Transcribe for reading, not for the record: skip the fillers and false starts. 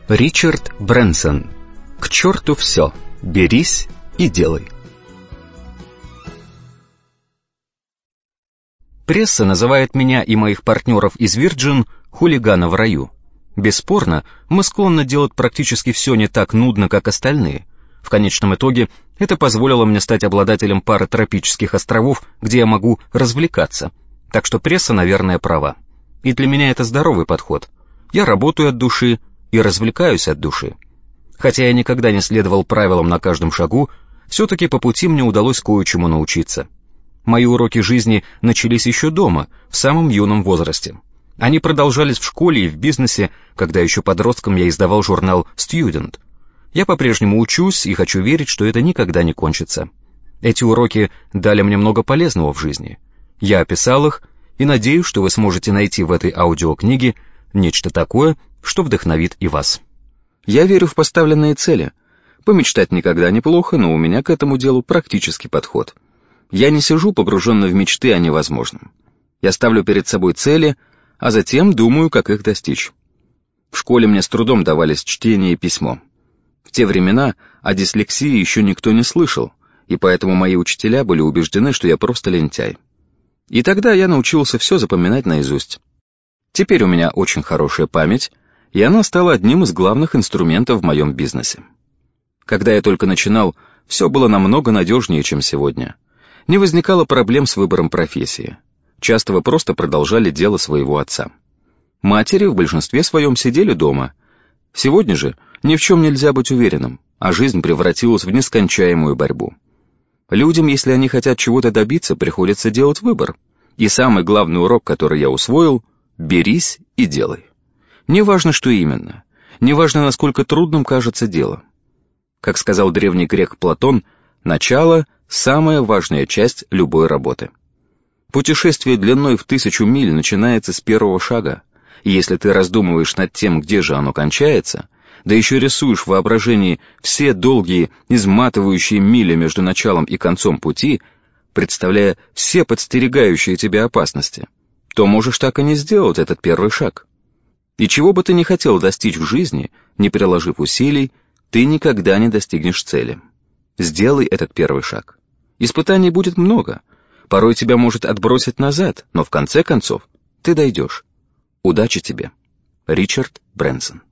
Ричард Брэнсон. К черту все. Берись и делай. Пресса называет меня и моих партнеров из Virgin хулиганы в раю. Бесспорно, мы склонны делать практически все не так нудно, как остальные. В конечном итоге это позволило мне стать обладателем пары тропических островов, где я могу развлекаться. Так что пресса, наверное, права. И для меня это здоровый подход. Я работаю от души и развлекаюсь от души. Хотя я никогда не следовал правилам на каждом шагу, все-таки по пути мне удалось кое-чему научиться. Мои уроки жизни начались еще дома, в самом юном возрасте. Они продолжались в школе и в бизнесе, когда еще подростком я издавал журнал «Student». Я по-прежнему учусь и хочу верить, что это никогда не кончится. Эти уроки дали мне много полезного в жизни. Я описал их и надеюсь, что вы сможете найти в этой аудиокниге нечто такое, что вдохновит и вас. Я верю в поставленные цели. Помечтать никогда неплохо, но у меня к этому делу практический подход. Я не сижу погруженно в мечты о невозможном. Я ставлю перед собой цели, а затем думаю, как их достичь. В школе мне с трудом давались чтение и письмо. В те времена о дислексии еще никто не слышал, и поэтому мои учителя были убеждены, что я просто лентяй. И тогда я научился все запоминать наизусть. Теперь у меня очень хорошая память, и она стала одним из главных инструментов в моем бизнесе. Когда я только начинал, все было намного надежнее, чем сегодня. Не возникало проблем с выбором профессии. Часто вы просто продолжали дело своего отца. Матери в большинстве своем сидели дома. Сегодня же ни в чем нельзя быть уверенным, а жизнь превратилась в нескончаемую борьбу. Людям, если они хотят чего-то добиться, приходится делать выбор. И самый главный урок, который я усвоил — берись и делай. Неважно, что именно, неважно, насколько трудным кажется дело. Как сказал древний грек Платон, начало — самая важная часть любой работы. Путешествие длиной в 1000 миль начинается с первого шага, и если ты раздумываешь над тем, где же оно кончается, да еще рисуешь в воображении все долгие, изматывающие мили между началом и концом пути, представляя все подстерегающие тебя опасности, то можешь так и не сделать этот первый шаг. И чего бы ты ни хотел достичь в жизни, не приложив усилий, ты никогда не достигнешь цели. Сделай этот первый шаг. Испытаний будет много. Порой тебя может отбросить назад, но в конце концов ты дойдешь. Удачи тебе. Ричард Брэнсон.